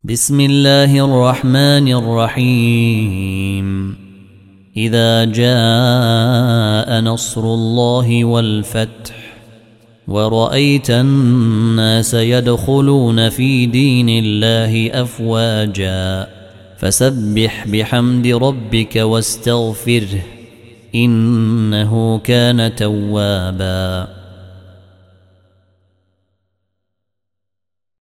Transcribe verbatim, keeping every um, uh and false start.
بسم الله الرحمن الرحيم إذا جاء نصر الله والفتح ورأيت الناس يدخلون في دين الله أفواجا فسبح بحمد ربك واستغفره إنه كان توابا.